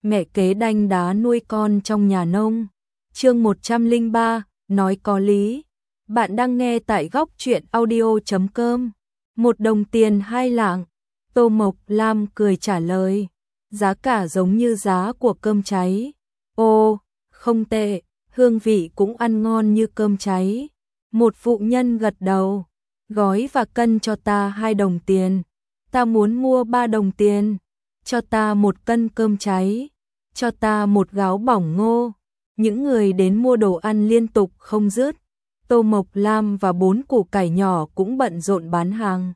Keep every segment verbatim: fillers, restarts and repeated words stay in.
mẹ kế đanh đá nuôi con trong nhà nông. Chương một trăm lẻ ba, nói có lý. Bạn đang nghe tại góc truyện audio chấm com. Một đồng tiền hai lạng. Tô Mộc Lam cười trả lời. Giá cả giống như giá của cơm cháy. Ô, không tệ, hương vị cũng ăn ngon như cơm cháy. Một phụ nhân gật đầu. Gói và cân cho ta hai đồng tiền. Ta muốn mua ba đồng tiền. Cho ta một cân cơm cháy. Cho ta một gáo bỏng ngô. Những người đến mua đồ ăn liên tục không dứt. Tô Mộc Lam và bốn củ cải nhỏ cũng bận rộn bán hàng.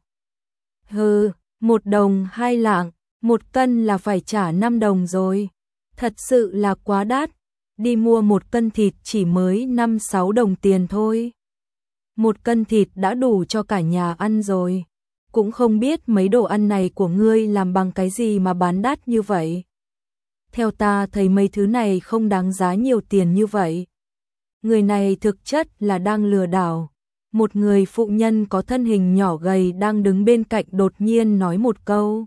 Hừ, một đồng hai lạng, một cân là phải trả năm đồng rồi. Thật sự là quá đắt. Đi mua một cân thịt chỉ mới năm sáu đồng tiền thôi. Một cân thịt đã đủ cho cả nhà ăn rồi. Cũng không biết mấy đồ ăn này của ngươi làm bằng cái gì mà bán đắt như vậy. Theo ta thấy mấy thứ này không đáng giá nhiều tiền như vậy. Người này thực chất là đang lừa đảo. Một người phụ nhân có thân hình nhỏ gầy đang đứng bên cạnh đột nhiên nói một câu.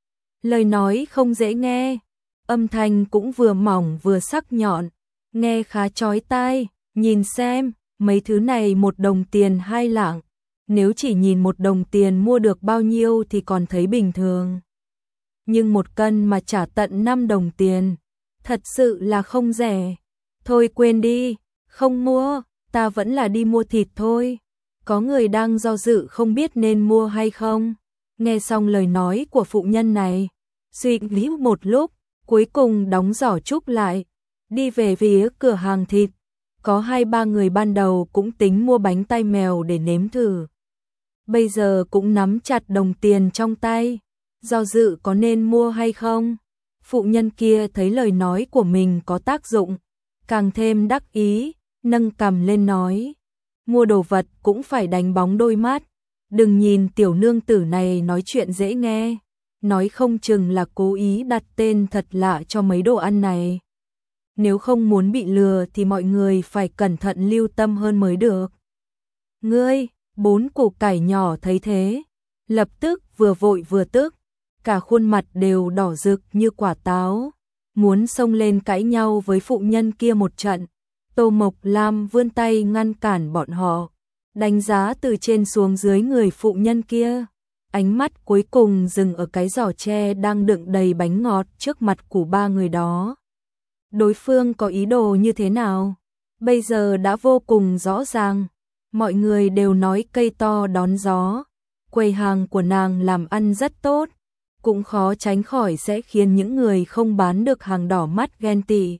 Lời nói không dễ nghe, âm thanh cũng vừa mỏng vừa sắc nhọn, nghe khá chói tai. Nhìn xem, mấy thứ này một đồng tiền hai lạng. Nếu chỉ nhìn một đồng tiền mua được bao nhiêu thì còn thấy bình thường. Nhưng một cân mà trả tận năm đồng tiền, thật sự là không rẻ. Thôi quên đi, không mua, ta vẫn là đi mua thịt thôi. Có người đang do dự không biết nên mua hay không. Nghe xong lời nói của phụ nhân này, suy nghĩ một lúc, cuối cùng đóng giỏ trúc lại, đi về phía cửa hàng thịt. Có hai ba người ban đầu cũng tính mua bánh tai mèo để nếm thử. Bây giờ cũng nắm chặt đồng tiền trong tay, do dự có nên mua hay không. Phụ nhân kia thấy lời nói của mình có tác dụng, càng thêm đắc ý, nâng cằm lên nói. Mua đồ vật cũng phải đánh bóng đôi mắt. Đừng nhìn tiểu nương tử này nói chuyện dễ nghe. Nói không chừng là cố ý đặt tên thật lạ cho mấy đồ ăn này. Nếu không muốn bị lừa thì mọi người phải cẩn thận lưu tâm hơn mới được. Ngươi, bốn củ cải nhỏ thấy thế, lập tức vừa vội vừa tức, cả khuôn mặt đều đỏ rực như quả táo, muốn xông lên cãi nhau với phụ nhân kia một trận. Tô Mộc Lam vươn tay ngăn cản bọn họ, đánh giá từ trên xuống dưới người phụ nhân kia, ánh mắt cuối cùng dừng ở cái giỏ tre đang đựng đầy bánh ngọt trước mặt của ba người đó. Đối phương có ý đồ như thế nào? Bây giờ đã vô cùng rõ ràng. Mọi người đều nói cây to đón gió. Quầy hàng của nàng làm ăn rất tốt, cũng khó tránh khỏi sẽ khiến những người không bán được hàng đỏ mắt ghen tị.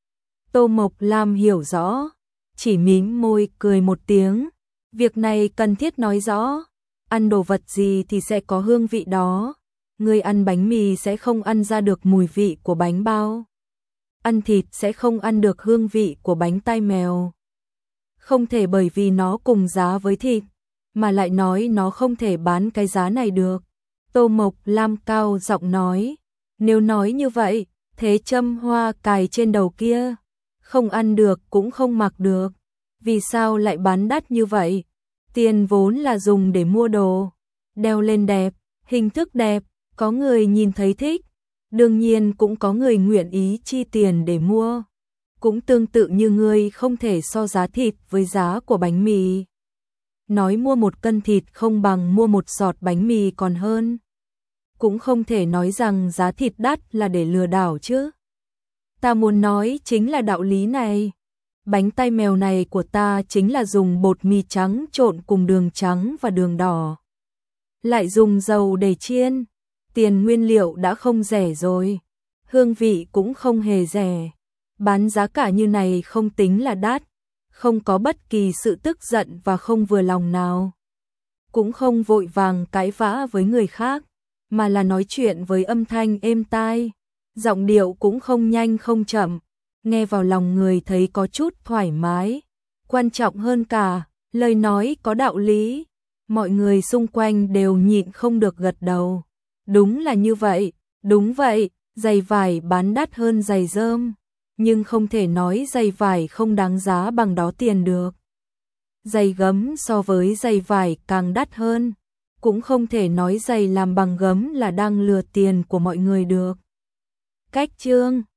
Tô Mộc Lam hiểu rõ, chỉ mím môi cười một tiếng. Việc này cần thiết nói rõ. Ăn đồ vật gì thì sẽ có hương vị đó. Người ăn bánh mì sẽ không ăn ra được mùi vị của bánh bao. Ăn thịt sẽ không ăn được hương vị của bánh tai mèo. Không thể bởi vì nó cùng giá với thịt, mà lại nói nó không thể bán cái giá này được. Tô Mộc Lam cao giọng nói. Nếu nói như vậy, thế châm hoa cài trên đầu kia, không ăn được cũng không mặc được. Vì sao lại bán đắt như vậy? Tiền vốn là dùng để mua đồ. Đeo lên đẹp, hình thức đẹp, có người nhìn thấy thích. Đương nhiên cũng có người nguyện ý chi tiền để mua. Cũng tương tự như ngươi không thể so giá thịt với giá của bánh mì. Nói mua một cân thịt không bằng mua một sọt bánh mì còn hơn. Cũng không thể nói rằng giá thịt đắt là để lừa đảo chứ. Ta muốn nói chính là đạo lý này. Bánh tai mèo này của ta chính là dùng bột mì trắng trộn cùng đường trắng và đường đỏ. Lại dùng dầu để chiên. Tiền nguyên liệu đã không rẻ rồi. Hương vị cũng không hề rẻ. Bán giá cả như này không tính là đắt. Không có bất kỳ sự tức giận và không vừa lòng nào. Cũng không vội vàng cãi vã với người khác, mà là nói chuyện với âm thanh êm tai. Giọng điệu cũng không nhanh không chậm, nghe vào lòng người thấy có chút thoải mái. Quan trọng hơn cả, lời nói có đạo lý. Mọi người xung quanh đều nhịn không được gật đầu. Đúng là như vậy, đúng vậy, giày vải bán đắt hơn giày rơm. Nhưng không thể nói giày vải không đáng giá bằng đó tiền được. Giày gấm so với giày vải càng đắt hơn. Cũng không thể nói giày làm bằng gấm là đang lừa tiền của mọi người được. Cách chương